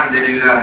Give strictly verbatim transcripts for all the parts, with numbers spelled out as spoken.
الحمد لله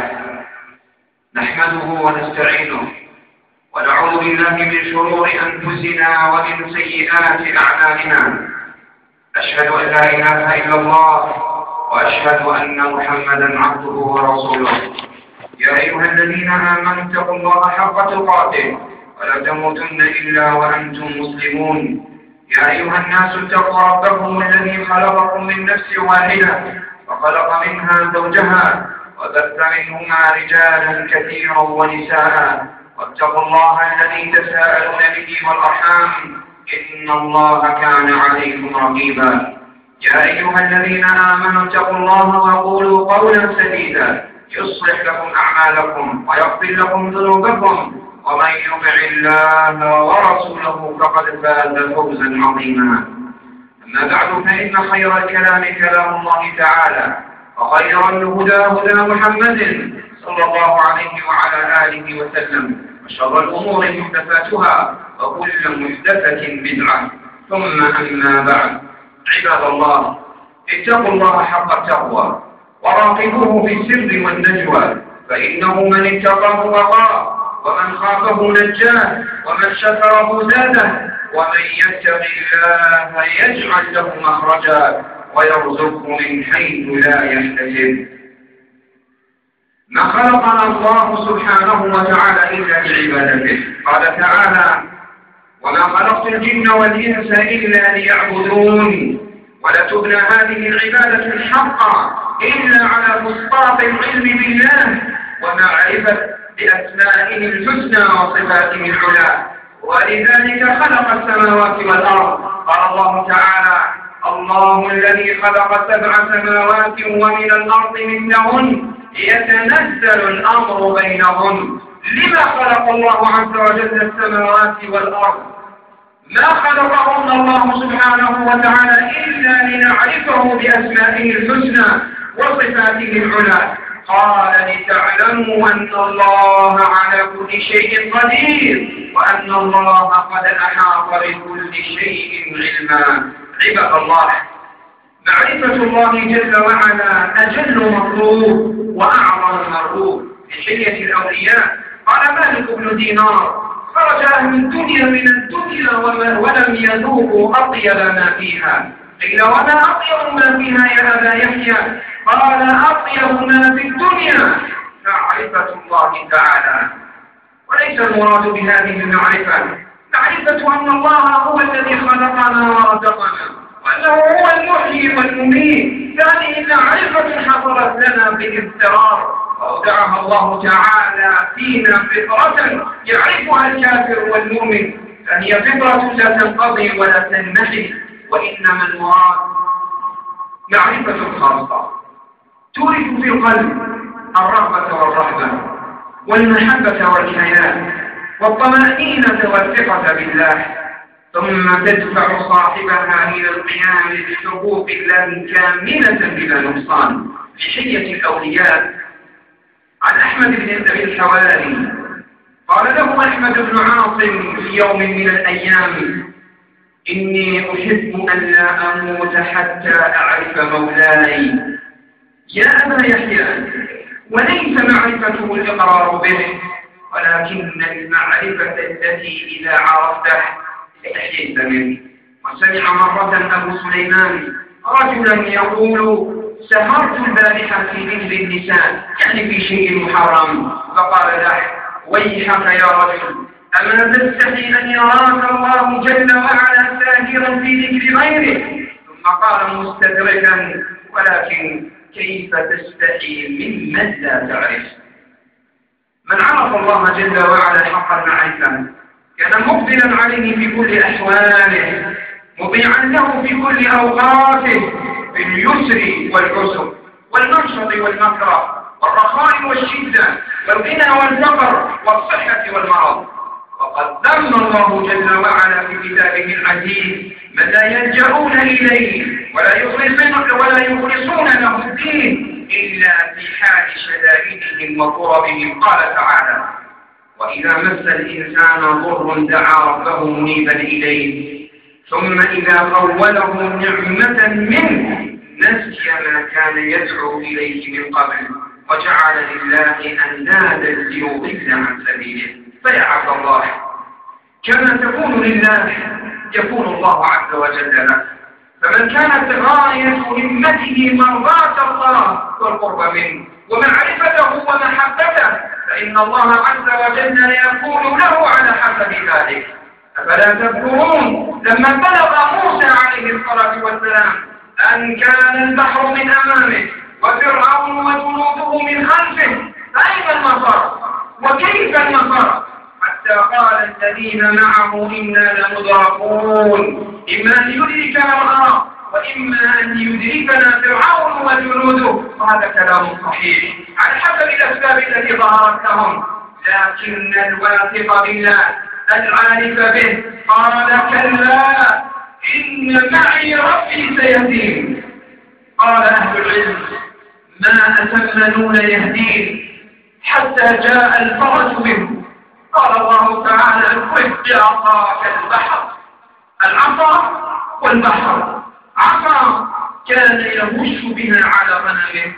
نحمده ونستعينه ونعوذ بالله من شرور أنفسنا ومن سيئات أعمالنا. أشهد أن لا إله إلا الله وأشهد أن محمدا عبده ورسوله. يا أيها الذين آمنوا اتقوا الله حق تقاته ولا تموتن إلا وأنتم مسلمون. يا أيها الناس اتقوا ربكم الذي خلقكم من نفس واحدة وخلق منها زوجها وبث منهما رجالا كثيرا ونساء واتقوا الله الذي تساءلون به والأرحام إن الله كان عليكم رقيبا. يا أيها الذين آمنوا اتقوا الله وقولوا قولا سديدا يصلح لكم أعمالكم ويغفر لكم ذنوبكم ومن يطع الله ورسوله فقد فاز فوزا عظيما. أما بعد فإن خير الكلام كلام الله تعالى وخير الهدى هدى محمد صلى الله عليه وعلى آله وسلم وشر الأمور محدثاتها وكل محدثة بدعة ثم أما بعد. عباد الله اتقوا الله حق التقوى وراقبوه في السر والنجوى فإنه من اتقاه وقاه ومن خافه نجاه ومن شكره زاده ومن يتق الله يجعل له مخرجا ويرزقه من حيث لا يحتسب. ما خلقنا الله سبحانه وتعالى إلا لعبادته. قال تعالى: وما خلقت الجن والإنس إلا ليعبدون. ولا تبنى هذه العبادة الحقة إلا على فسطاط العلم بالله ومعرفة بأسمائه الحسنى وصفاته العلى. ولذلك خلق السماوات والأرض. قال الله تعالى: الله الذي خلق سبع سماوات ومن الأرض مثلهن يتنزل الأمر بينهن. لما خلق الله عز وجل السماوات والأرض؟ ما خلقهن الله سبحانه وتعالى إلا لنعرفه بأسمائه الحسنى وصفاته العلى. قال: لتعلموا أن الله على كل شيء قدير وأن الله قد أحاط بكل شيء علما. عباد الله، معرفة الله جل وعلا أجل مطلوب وأعظم مرغوب. في حلية الأولياء قال مالك بن دينار: خرج أهل الدنيا من الدنيا ولم يذوقوا أطيب ما فيها. قيل: وما أطيب ما فيها يا أبا يحيى؟ قال: أطيب ما في الدنيا معرفة الله تعالى. وليس المراد بهذه المعرفة معرفة أن الله هو الذي خلقنا ورزقنا وأنه هو المحيي والمميت. هذه المعرفة حصلت لنا بالاضطرار وأودعها الله تعالى فينا فطرة يعرفها الكافر والمؤمن، فهي فطرة لا تنقضي ولا تنمحي. وإنما المراد معرفة خاصة تورث في القلب الرغبة والرهبة والمحبة والحياة والطمأنينة والثقة بالله، ثم تدفع صاحبها إلى القيام بحقوق الله كاملة بلا نقصان. في حلية الأولياء عن أحمد بن أبي الحواري قال له أحمد بن عاصم في يوم من الأيام: إني أحب أن لا أموت حتى أعرف مولاي. يا أبا يحيى، وليس معرفته الإقرار به ولكن المعرفة التي إذا عرفته استحييت منه. وسمع مرة أبو سليمان رجلا يقول: سهرت البارحة في ذكر النساء، يعني في شيء محرم، فقال له: ويحك يا رجل، أما تستحي أن يراك الله جل وعلا ساهرا في ذكر غيره؟ ثم قال مستدركا: ولكن كيف تستحي ممن لا تعرف؟ من عرف الله جل وعلا حق المعرفة كان مقبلا عليه في كل أحواله، مطيعا له في كل أوقاته، في اليسر والعسر والمنشط والمكره والرخاء والشدة والغنى والفقر والصحة والمرض. وقد ذم الله جل وعلا في كتابه العزيز من لا يلجؤون إليه ولا يخلصون ولا يخلصون له الدين إلا في حال شدائدهم وكربهم. قال تعالى: وإذا مس الإنسان ضر دعا ربه منيبا إليه ثم إذا خوله نعمة منه نسي ما كان يدعو إليه من قبل وجعل لله أندادا ليضل عن سبيله. فيا عبد الله، كما تكون لله يكون الله عز وجل لك. فمن كانت غاية همته مرضاة الله والقرب منه ومعرفته ومحبته فإن الله عز وجل يكون له على حسب ذلك. أفلا تذكرون لما بلغ موسى عليه الصلاة والسلام أن كان البحر من أمامه وفرعون وجنوده من خلفه، أين المفر وكيف المفر؟ حتى قال الذين معه إنا لمدركون، إما أن يدركنا الغرق وإما أن يدركنا فرعون وجنوده. وهذا كلام صحيح على حسب الأسباب التي ظهرت لهم، لكن الواثق بالله العارف به قال كلا إن معي ربي سيهدين. قال أهل العلم ما أتمنون يهدين حتى جاء الفرج منه. قال الله تعالى اضرب بعصاك البحر. العصا والبحر، عصا كان يهش بها على غنمه،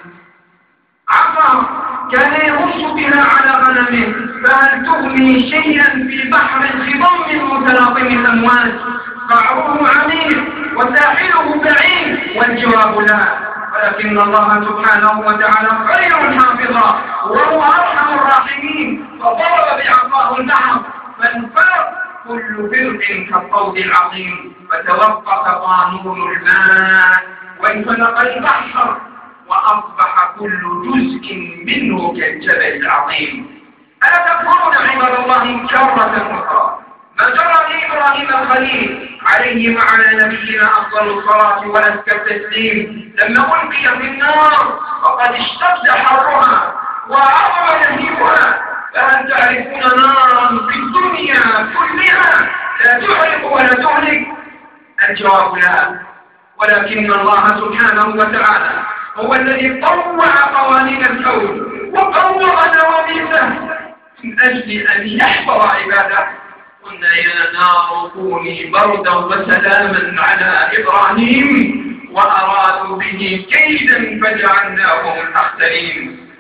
عصا كان يهش بها على غنمه، فهل تغني شيئا في بحر خضم متلاطم الأمواج؟ بحره عميق وساحله بعيد، والجواب لا. ولكن الله سبحانه وتعالى خير حافظا وهو أرحم الراحمين، فضرب بعصاه البحر فانفرق كل فرق كالطود العظيم، فتوقف قانون الماء وانفلق البحر وأصبح كل جزء منه كالجبل العظيم. ألا تذكرون عباد الله كرة أخرى ما جرى لإبراهيم الخليل عليه وعلى نبينا أفضل الصلاة وأزكى التسليم لما ألقي في النار وقد اشتد حرها وعظم لهيبها؟ فهل تعرفون نارا في الدنيا كلها لا تحرق ولا تهلك؟ الجواب لا. ولكن الله سبحانه وتعالى هو الذي طوع قوانين الكون وقوض نواميسه من أجل أن يحفظ عباده. قلنا يا نار كوني بردا وسلاما على إبراهيم وأرادوا به كيدا فجعلناهم الأخسرين.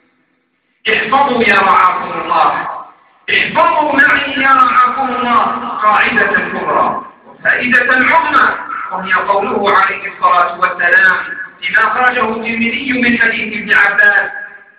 احفظوا يا رعاكم الله، احفظوا معي يا رعاكم الله قاعدة كبرى وفائدة عظمى، وهي قوله عليه الصلاة والسلام لما أخرجه الترمذي من حديث ابن عباس: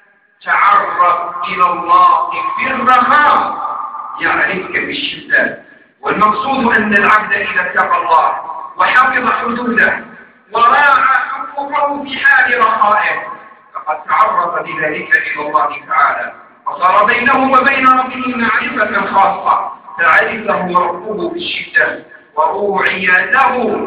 تعرف إلى الله في الرخاء يعرفك في الشدة. والمقصود أن العبد إذا اتقى الله وحفظ حدوده وراعى حقوقه في حال رخائه فقد تعرف بذلك إلى الله تعالى، وصار بينه وبين ربه معرفة خاصة تعرفه ربه في الشدة، وروعي له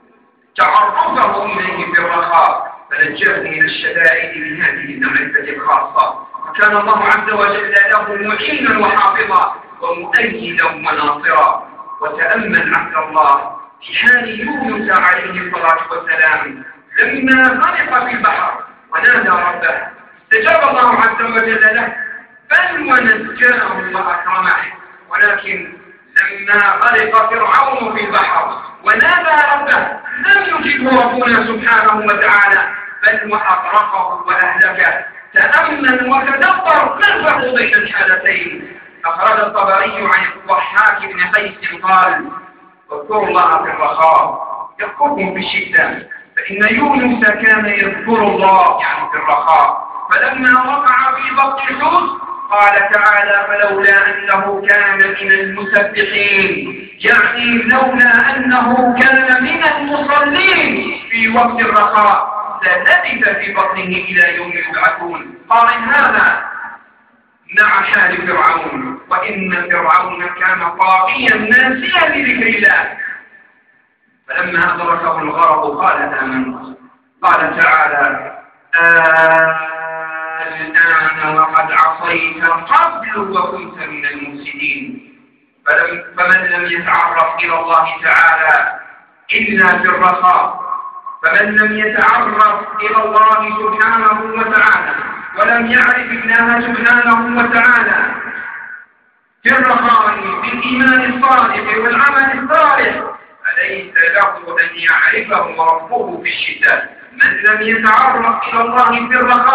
تعرفه إليه في الرخاء فنجاه من الشدائد بهذه المعرفة الخاصة. وكان الله عز وجل له معينا وحافظا ومؤيدا وناصرا. وتأمل عبد الله في حال يونس عليه الصلاة والسلام لما غرق في البحر ونادى ربه استجاب الله عز وجل له بل ونجاه وأكرمه. ولكن لما غرق فرعون في البحر ونادى ربه لم يجبه ربنا سبحانه وتعالى بل وأغرقه وأهلكه. تأمل وتدبر ما الفرق بين الحالتين. أخرج الطبري عن الضحاك بن قيس قال: اذكروا الله في الرخاء يذكركم في الشدة. فإن يونس كان يذكر الله يعني في الرخاء، فلما وقع في بطن الحوت قال تعالى: فلولا أنه كان من المسبحين، يعني لولا أنه كان من المصلين في وقت الرخاء للبث في بطنه إلى يوم يبعثون. قارن هذا مع حال فرعون، وإن فرعون كان طاغيا ناسيا لذكر الله، فلما أدركه الغرق قال آمنت. قال تعالى: الآن وقد عصيت قبل وكنت من المفسدين. فلم فمن لم يتعرف إلى الله تعالى إلا في الرخاء، فمن لم يتعرف إلى الله سبحانه وتعالى ولم يعرف الله سبحانه وتعالى في الرخاء بالإيمان الصالح والعمل الصالح فليس له أن يعرفه ربه في الشدة. من لم يتعرف إلى الله في الرخاء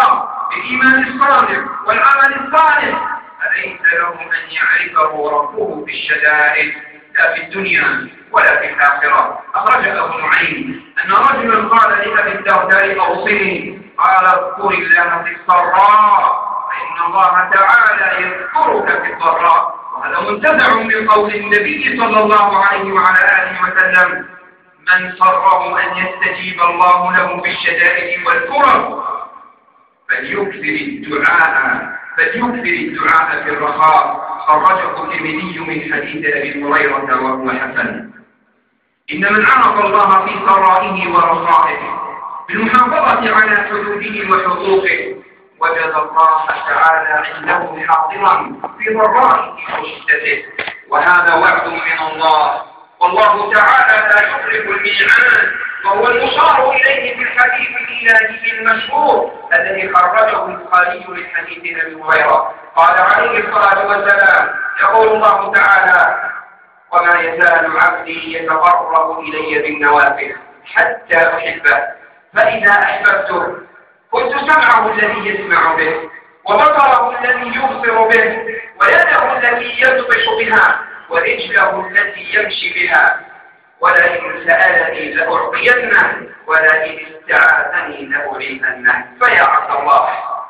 بالإيمان الصادق والعمل الصالح فليس له أن يعرفه ربه في الشدائد لا في الدنيا ولا في الآخرة. أخرج أبو نعيم أن رجلا قال لأبي الدرداء أوصني، قال اذكر الله في السراء فإن الله تعالى يذكرك في الضراء. وهذا منتزع من قول النبي صلى الله عليه وعلى آله وسلم: من سره أن يستجيب الله له في الشدائد والكرب فليكثر الدعاء فليكثر الدعاء في الرخاء. خرجه الترمذي من حديث أبي هريرة وهو حسن. إن من عرف الله في سرائه ورخائه بالمحافظة على حدوده وحقوقه وجد الله تعالى عنده حاضرا في ضرائه وشدته، وهذا وعد من الله، والله تعالى لا يخلف الميعاد، وهو المشار إليه في الحديث الإلهي المشهور الذي خرجه البخاري من حديث أبي هريرة قال عليه الصلاة والسلام: يقول الله تعالى: وما يزال عبدي يتقرب إلي بالنوافل حتى أحبه، فإذا أحببته كنت سمعه الذي يسمع به، وبصره الذي يبصر به، ويده التي يبطش بها، ورجله التي يمشي بها، ولئن سألني لأعطينه، ولئن استعاذني لأعيذنه. فيا عبد الله،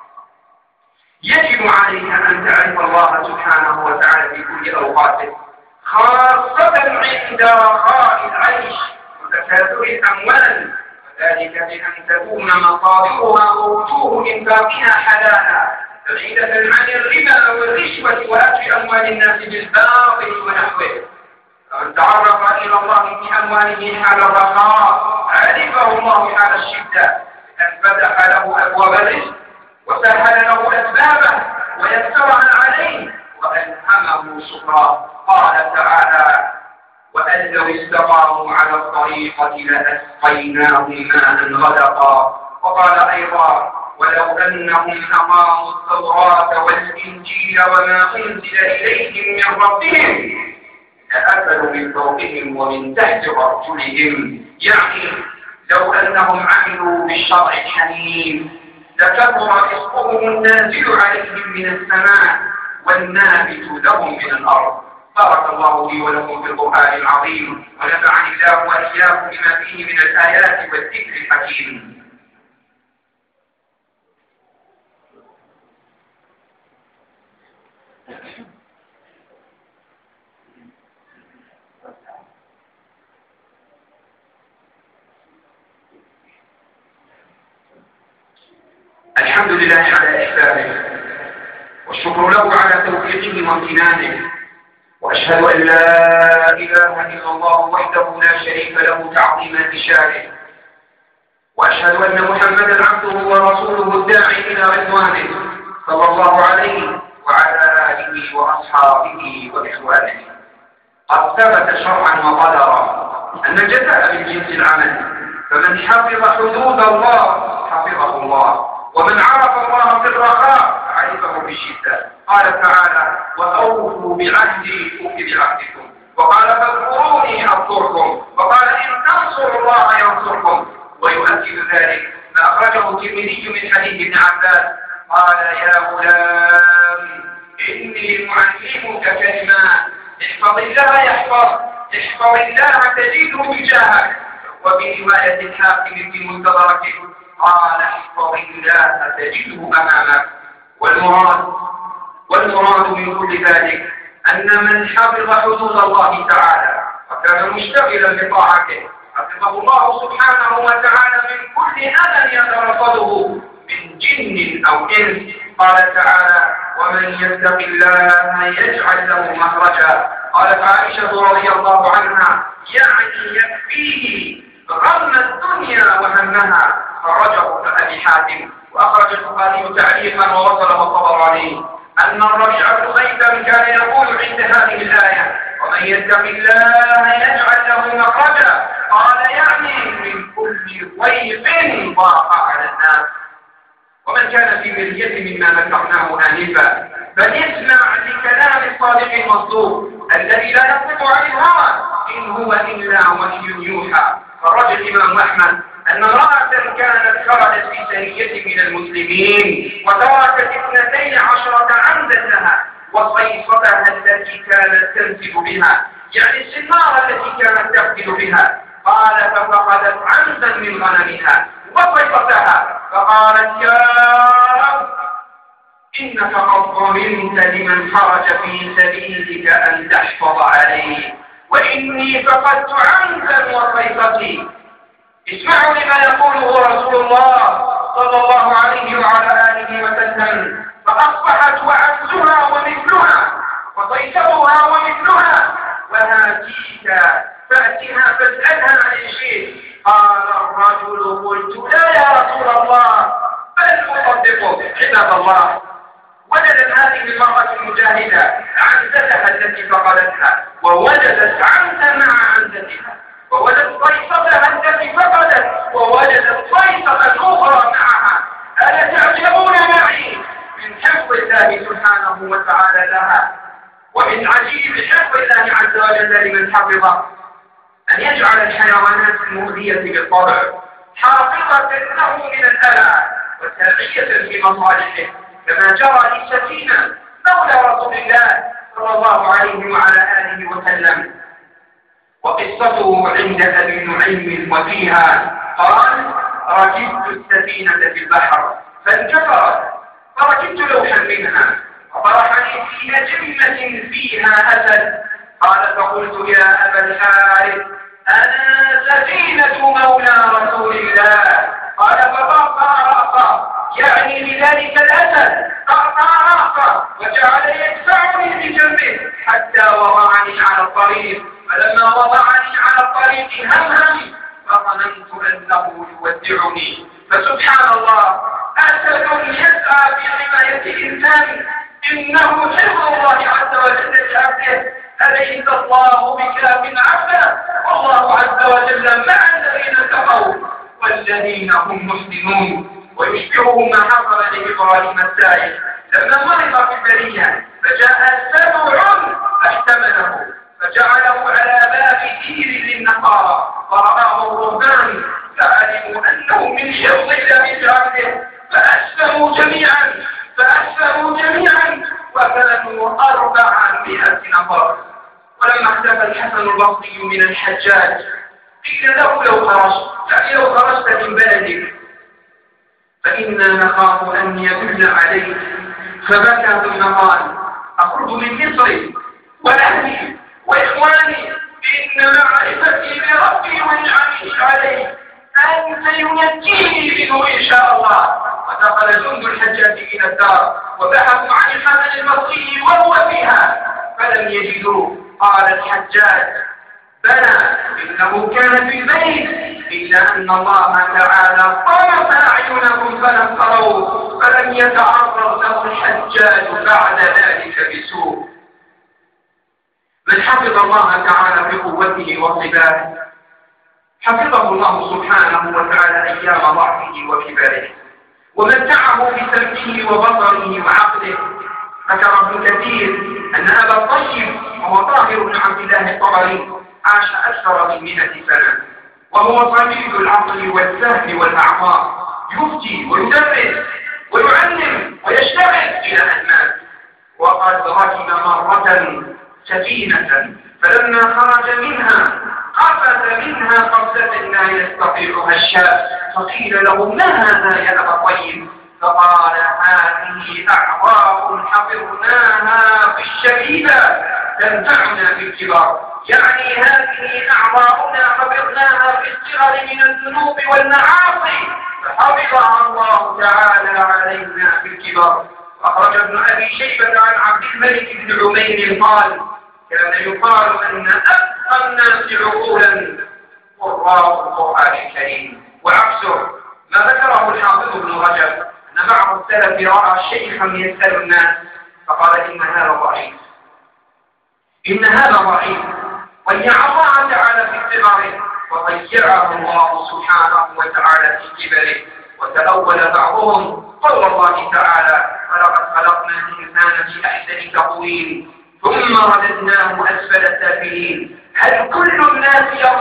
يجب عليك أن تعرف الله سبحانه وتعالى في كل أوقاته، خاصة عند رخاء العيش وتكاثر الأموال، وذلك بأن تكون مصادرها ووجوه إنفاقها حلالا بعيدة عن الربا والرشوة وأكل أموال الناس بالباطل ونحوه. فمن تعرف إلى الله في أمواله حال الرخاء عرفه الله حال الشدة، أن فتح له أبواب الرزق وسهل له أسبابه ويسرها عليه وألهمه شكرا. قال تعالى: وأن لو استقاموا على الطريقة لأسقيناهم ماء غدقا. وقال أيضا: ولو أنهم أقاموا التوراة والإنجيل وما أنزل إليهم من ربهم لأكلوا من فوقهم ومن تحت أرجلهم، يعني لو أنهم عملوا بالشرع الحنيف لكثر رزقهم النازل عليهم من السماء والنابت لهم من الأرض. بارك الله لي ولكم في القرآن العظيم، ونفعني الله وإياكم بما فيه من الآيات والذكر الحكيم. الحمد لله على إحسانه، والشكر له على توفيقه وامتنانه، وأشهد أن لا إله إلا الله وحده لا شريك له تعظيما لشانه، وأشهد أن محمدا عبده ورسوله الداعي إلى رضوانه صلى الله عليه وعلى آله وأصحابه وإخوانه. قد ثبت شرعا وقدرا أن الجزاء من جنس العمل، فمن حفظ حدود الله حفظه الله، ومن عرف الله في الرخاء عرفه في الشدة. قال تعالى: وأوفوا بعهدي أوف بعهدكم، وقال: فاذكروني أذكركم، وقال: إن تنصروا الله ينصركم. ويؤكد ذلك ما أخرجه الترمذي من حديث ابن عباس قال: يا غلام إني معلمك كلمات احفظ الله يحفظ احفظ الله تجده تجاهك. وفي رواية الحاكم في المستدرك قال: احفظ الله تجده أمامك. والمراد والمراد من كل ذلك أن من حفظ حدود الله تعالى وكان مشتغلا بطاعته حفظه الله سبحانه وتعالى من كل أذى يترصده من جن أو إنس. قال تعالى: ومن يتق الله يجعل له مخرجا. قالت عائشة رضي الله عنها: يعني يكفيه غم الدنيا وهمها. خرجه أبي حاتم، وأخرج البخاري تعليقا ووصله الطبراني أن الربيع بن خيثم كان يقول عند هذه الآية: ومن يتق الله يجعل له مخرجا. قال: يعني من كل ضيق ضاق على الناس. ومن كان في مرية مما ذكرناه آنفا فليسمع لكلام الصادق المصدوق الذي لا يصدق عن الهوى إن هو إلا وحي يوحى. خرج الإمام أحمد أن امرأة كانت خرجت في سرية من المسلمين وتركت اثنتين عشرة عنزا لها وصيصتها التي كانت تنزل بها، يعني السنارة التي كانت تقتل بها. قال ففقدت عنزا من غنمها وصيصتها، فقالت يا رب إنك قد ضمنت لمن خرج في سبيلك أن تحفظ عليه، وإني فقدت عنزا وصيصتي. اسمعوا لما يقوله رسول الله صلى الله عليه وعلى آله وسلم: فأصبحت وعنزها ومثلها وصيصتها ومثلها، وهاتيك فأتها فاسألها عن شيء. قال الرجل: قلت لا يا رسول الله، بل أصدقك. عباد الله، وجدت هذه المرأة المجاهدة عنزتها التي فقدتها، ووجدت عنزا مع عنزتها، ووجدت صيصتها التي فقدت، ووجدت صيصة أخرى معها. ألا تعجبون معي من حفظ الله سبحانه وتعالى لها، ومن عجيب حفظ الله عز وجل لمن حفظه أن يجعل الحيوانات المؤذية بالطبع حافظة له من الأذى وسرية في مصالحه، كما جرى لسفينة مولى رسول الله صلى الله عليه وعلى آله وسلم. وقصته عند أبي نعيم وفيها قال: ركبت السفينة في البحر فانكسرت، فركبت لوحا منها وطرحني في أجمة فيها أسد. قال: فقلت يا أبا الحارث أنا سفينة مولى رسول الله. قال: فقطع رأسه، يعني لذلك الأسد قطع رأسه وجعل يدفعني بجنبه حتى وضعني على الطريق. فلما وضعني على الطريق همهم فظننت أنه يودعني. فسبحان الله، أسد يسعى في حماية الإنسان، إنه حفظ الله عز وجل لعبده. أليس الله بكاف عبده؟ والله عز وجل مع الذين اتقوا والذين هم محسنون. ويشبهه ما حصل لإبراهيم السائل لما مرض في البرية فجاء سبع فاحتمله فجعله على باب دير للنصارى، فرآه الرهبان فعلموا أنه من حفظ الله عبده فأسلموا جميعا فأسلموا جميعا وكانوا أربعمائة نفر. ولما اختفى الحسن البصري من الحجاج قيل له: لو خرجت يعني لو خرجت من بلدك فإنا نخاف أن يدل عليك. فبكى ثم قال: أخرج من مصر وأهلي وإخواني إن معرفتي بربي ونعمه علي أن سينجيني منه إن شاء الله. ودخل جند الحجاج إلى الدار وبحثوا عن الحسن البصري وهو فيها فلم يجدوه. قال الحجاج: بلى إنه كان في البيت، إلا أن الله تعالى طمس أعينكم فلم تروه، فلم يتعرض له الحجاج بعد ذلك بسوء. من حفظ الله تعالى بقوته وصباه حفظه الله سبحانه وتعالى أيام ضعفه وكبره، ومتعه بسمعه وبصره وعقله. ذكر ابن كثير أن أبا الطيب وهو طاهر بن عبد الله الطبري عاش أكثر من مئة سنة، وهو صديق العقل والسهل والأعمار، يفتي ويدرس ويعلم ويشتغل إلى أن مات. وقد ركب مرة سفينة فلما خرج منها قفز منها قفزة لا يستطيعها الشاب، فقيل له: ما هذا يا أبا طيب؟ فقال: هذه أعضاء حفظناها في الشبيبة تنفعنا في الكبار، يعني هذه أعضاؤنا حفظناها في الصغر من الذنوب والمعاصي فحفظها الله تعالى علينا في الكبار. أخرج ابن أبي شيبة عن عبد الملك بن عمير قال: كان يقال أن أبقى الناس عقولا قراء القرآن الكريم. وعكسه ما ذكره الحافظ ابن رجب أن بعض السلف رأى شيخا يسأل الناس فقال: إن هذا ضعيف إن هذا ضعيف ضيع الله تعالى في كبره وضيعه الله سبحانه وتعالى في كبره. وتأول بعضهم قول الله تعالى: ولقد خلقنا الإنسان في أحسن تقويم ثم رددناه أسفل السافلين. هل كل الناس يرجعون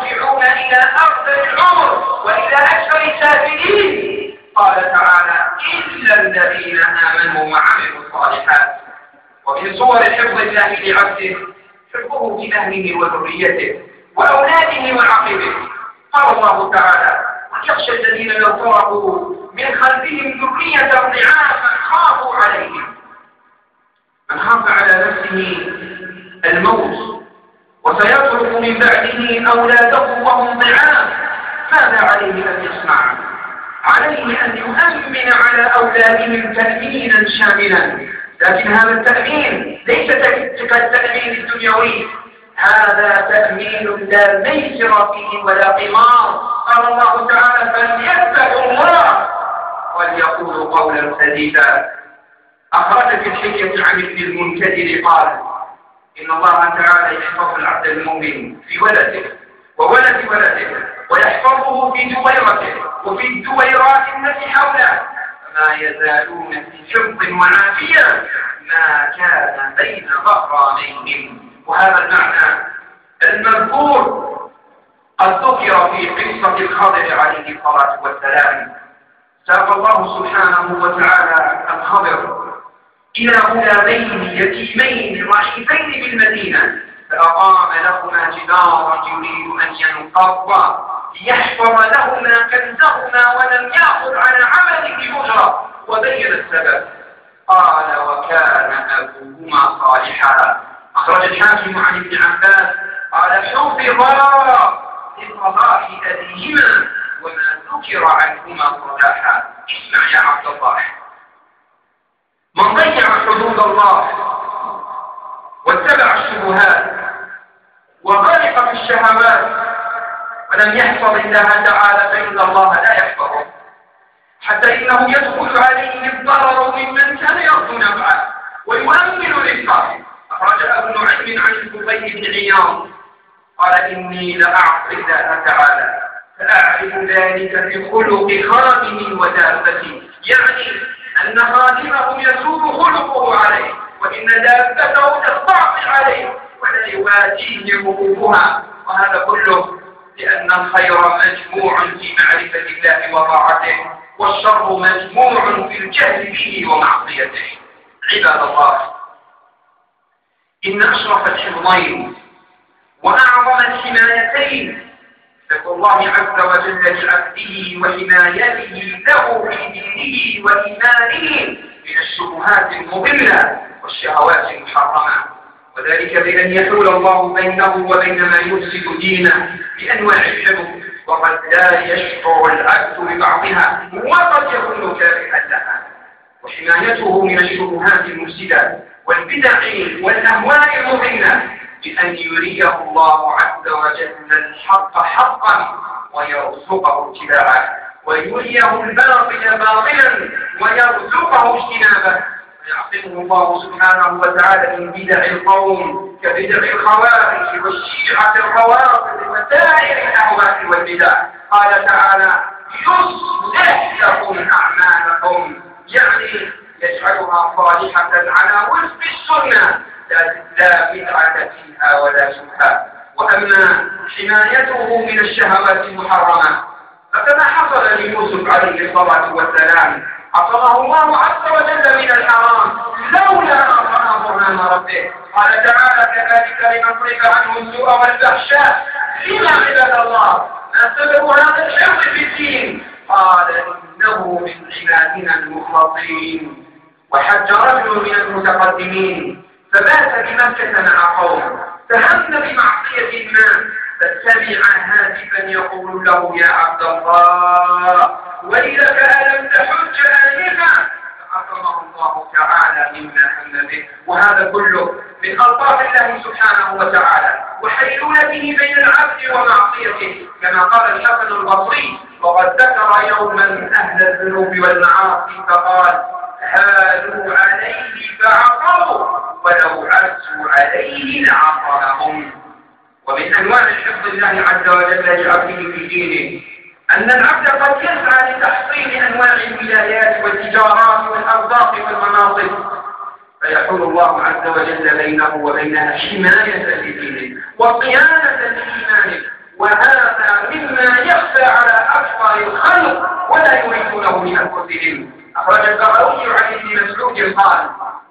إلى أرض العمر وإلى أسفل سافلين. قال تعالى: إلا الذين آمنوا وعملوا الصالحات. ومن صور حفظ الله لعبده حفظه في أهله وذريته وأولاده وعقبه. قال الله تعالى: ويخشى الذين لو تركوا من خلفهم ذرية ضعافا خافوا عليهم. من خاف على نفسه الموت وسيترك من بعده أولاده وهم ضعاف، ماذا عليه أن يصنع؟ عليه أن يؤمن على أولادهم تأمينا شاملا، لكن هذا التأمين ليس كالتأمين الدنيوي، هذا تأمين لا ميسر فيه ولا قمار. قال الله تعالى: فليتقوا الله وليقولوا قولا سديدا. أخرج في الحكية عن ابن المنكدر قال: إن الله تعالى يحفظ العبد المؤمن في ولده وولد ولده، ويحفظه في دويرته وفي الدويرات التي حوله، فما يزالون في حفظ وعافية ما كان بين ظهرانيهم. وهذا المعنى المذكور قد ذكر في قصة الخضر عليه الصلاة والسلام. ساق الله سبحانه وتعالى الخضر إلى غلامين يتيمين ضعيفين بالمدينة، فأقام لهما جدارا يريد أن ينقض ليحفظ لهما كنزهما ولم يأخذ على عمله أجرة، وبين السبب. قال: وكان أبوهما صالحا. أخرج الحاكم عن ابن عباس قال: حفظا لصلاح أبيهما وما ذكر عنهما صلاحا. اسمع يا عبد الله، من ضيع حدود الله واتبع الشبهات وغرق في الشهوات ولم يحفظ الله تعالى فإن الله لا يحفظه، حتى إنه يدخل عليه الضرر ممن كان يرجو نفعه ويؤمن رزقه. أخرج ابن نعيم عن الفضيل بن عياض قال: إني لأعصي الله تعالى فأعرف ذلك في خلق خادمي ودابتي، يعني أن خادمه يسوء خلقه عليه، وإن دابته تستعصي عليه ولا يواتيه حقوقها. وهذا كله لأن الخير مجموع في معرفة الله وطاعته، والشر مجموع في الجهل به ومعصيته. عباد الله، إن أشرف الحفظين وأعظم الحمايتين ذكر الله عز وجل لعبده وحمايته له في دينه وإيمانه من الشبهات المضلة والشهوات المحرمة، وذلك بأن يحول الله بينه وبين ما يفسد دينه بأنواع الحفظ، وقد لا يشعر العبد ببعضها وقد يكون كارها لها. وحمايته من الشبهات المفسدة والبدع والأهواء المضلة بأن يريه الله عز وجل الحق حقا ويرزقه اتباعه، ويريه الباطل باطلا ويرزقه اجتنابه، ويعصمه الله سبحانه وتعالى من بدع القوم كبدع الخوارج والشيعة الروافض وسائر الأهواء والبدع. قال تعالى: يصلح لكم أعمالكم، يعني يجعلها صالحة على وفق السنة لا بدعة فيها ولا شبهة. وأما حمايته من الشهوات المحرمة فكما حصل ليوسف عليه الصلاة والسلام حفظه الله عز وجل من الحرام لولا أن رأى برهان ربه. قال تعالى: كذلك لنصرف عنه السوء والفحشاء. لما عباد الله ما سبب هذا الحفظ في الدين؟ قال: إنه من عبادنا المخلصين. وحج رجل من المتقدمين فبات بمكة مع قوم، فهم بمعصية ما فسمع هاتفا يقول له: يا عبد الله ويلك ألم تحج آنفا؟ فعصمه الله تعالى مما هم به. وهذا كله من ألطاف الله سبحانه وتعالى وحيلولته بين العبد ومعصيته، كما قال الحسن البصري: وقد ذكر يوما أهل الذنوب والمعاصي فقال: هالوا عليه فعقروا ولو عزوا عليه لعقرهم. ومن أنواع حفظ الله عز وجل لعبده في دينه أن العبد قد يسعى لتحصيل أنواع الولايات والتجارات والأرزاق والمناصب، فيحول الله عز وجل بينه وبينها حماية لدينه وصيانة لإيمانه، وهذا أنفسهم. أخرج البغوي عن ابن مسعود قال: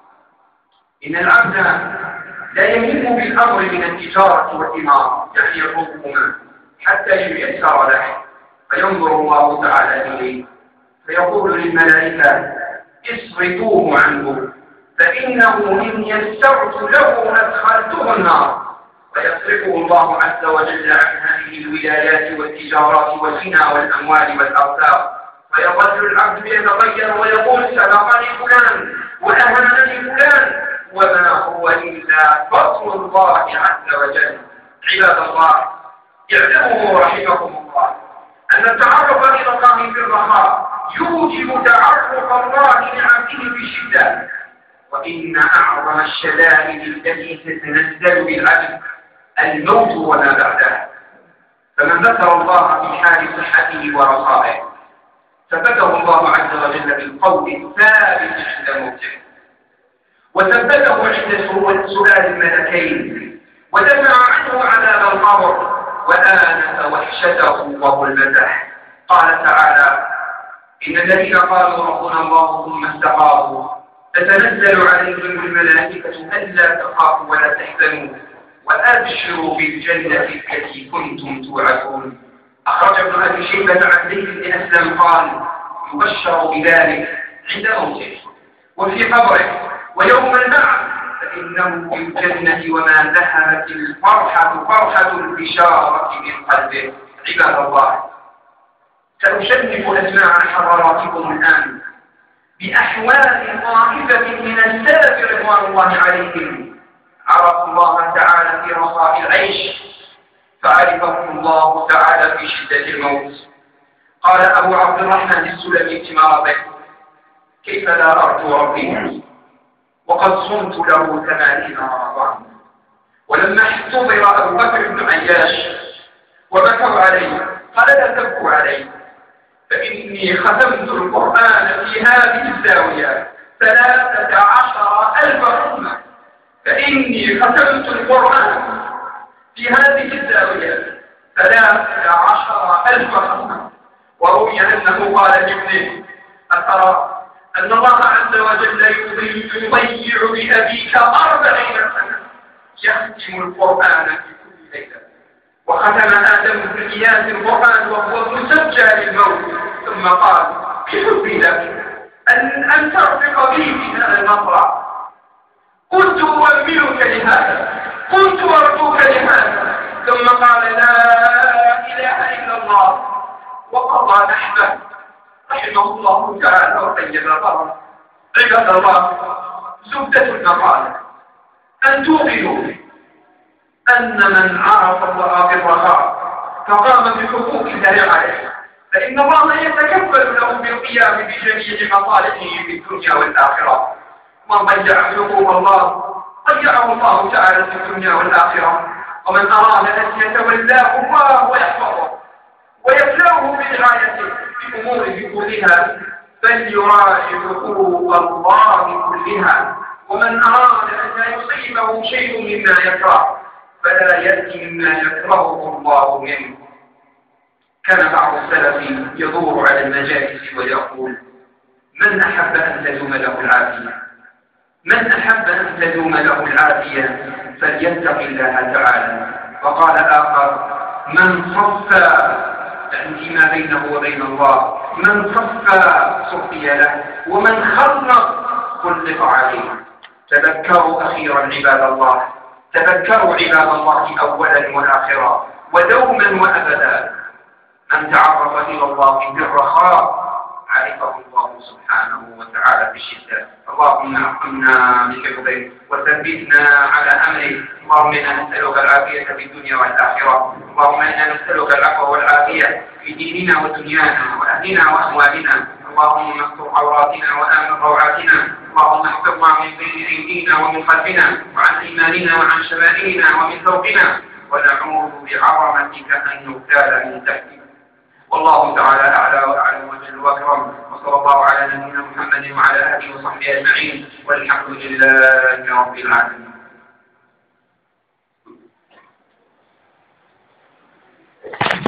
إن العبد لا يهم بالأمر من التجارة والثمار، يعني الحكومة، حتى ييسر له، فينظر الله تعالى إليه فيقول للملائكة: اصرفوه عنه فإنه إن يسرت له أدخلته النار. فيصرفه الله عز وجل عن هذه الولايات والتجارات والغنى والأموال والأرزاق، فيظل العبد يتغير ويقول: سبقني فلان وأهانني فلان، وما هو إلا فضل الله عز وجل. عباد الله، اعلموا رحمكم الله أن التعرف إلى الله في الرخاء يوجب تعرف الله لعبده في الشدة، وإن أعظم الشدائد التي تتنزل بالعبد الموت وما بعده. فمن ذكر الله في حال صحته ورخائه ثبته الله عز وجل بالقول الثابت عند موته، وثبته عند سؤال الملكين، ودفع عنه عذاب القبر، وآنس وحشته وظلمته. قال تعالى: إن الذين قالوا ربنا الله ثم استقاموا تتنزل عليهم الملائكة ألا تخافوا ولا تحزنوا وأبشروا بالجنة التي كنتم توعدون. أخرج ابن أبي شيبة عن زيد بن أسلم قال: يبشر بذلك عند موته وفي قبره ويوم البعث، فإنه في الجنة وما ذهبت الفرحة فرحة البشارة من قلبه. عباد الله، سأشنف أسماع حضراتكم الآن بأحوال طائفة من السلف رضوان الله عليهم عرفوا الله تعالى في رخاء العيش، فعرفهم الله تعالى في شدة الموت. قال أبو عبد الرحمن السلمي في مرضه: كيف لا أرجو ربي وقد صمت له ثمانين رمضان. ولما احتضر أبو بكر بن عياش وبكوا عليه قال: لا تبكوا علي، فإني ختمت القرآن في هذه الزاوية ثلاثة عشر ألف ختمة، فإني ختمت القرآن في هذه الزاوية ثلاثة عشر ألف ختمة. وروي أنه قال لابنه: أترى أن الله عز وجل يضيع بأبيك أربعين سنة يختم القرآن في كل ليلة، وختم آدم بن إياس القرآن وهو مسجى للموت، ثم قال: بحبي لك أن, أن ترفق بي في هذا المطرح، كنت أؤملك لهذا، كنت أرجوك لهذا. ثم قال: لا إله إلا الله، وقضى نحبه رحمه الله تعالى وطيب قبره. عباد الله، زبدة المقالة أن توقنوا أن من عرف الله بالرخاء فقام بحقوق الله عليه فإن الله يتكفل له بالقيام بجميع مصالحه في الدنيا والآخرة. من ضيع حقوق الله ضيعه الله تعالى في الدنيا والآخرة. ومن أراد أن يتولاه الله ويحفظه ويبلغه برعايته في أموره كلها فليراعي حقوق الله كلها. ومن أراد أن لا يصيبه شيء مما يكره فلا يأتي مما يكرهه الله منه. كان بعض السلف يدور على المجالس ويقول: من أحب أن تدوم له العافية، من أحب أن تدوم له العافية فليتق الله تعالى. وقال آخر: من صفى فيما بينه وبين الله، من صفى صفي له، ومن خلق خلق عليه. تذكروا أخيرا عباد الله، تذكروا عباد الله أولا وآخرا ودوما وأبدا. من تعرف إلى الله بالرخاء عرفه الله سبحانه وتعالى بالشدة. اللهم أقمنا بحفظك وثبتنا على أمرك. اللهم إنا نسألك العافية في الدنيا والآخرة. اللهم إنا نسألك العفو والعافية في ديننا ودنيانا وأهلنا وأموالنا. اللهم استر عوراتنا وآمن روعاتنا. اللهم احفظنا من بين أيدينا ومن خلفنا وعن أيماننا وعن شمائلنا ومن فوقنا، ونعوذ بعظمتك أن نغتال من تحتنا. والله تعالى أعلى وأعلم وجل وأكرم، وصلى الله على نبينا محمد وعلى آله وصحبه أجمعين، والحمد لله رب العالمين.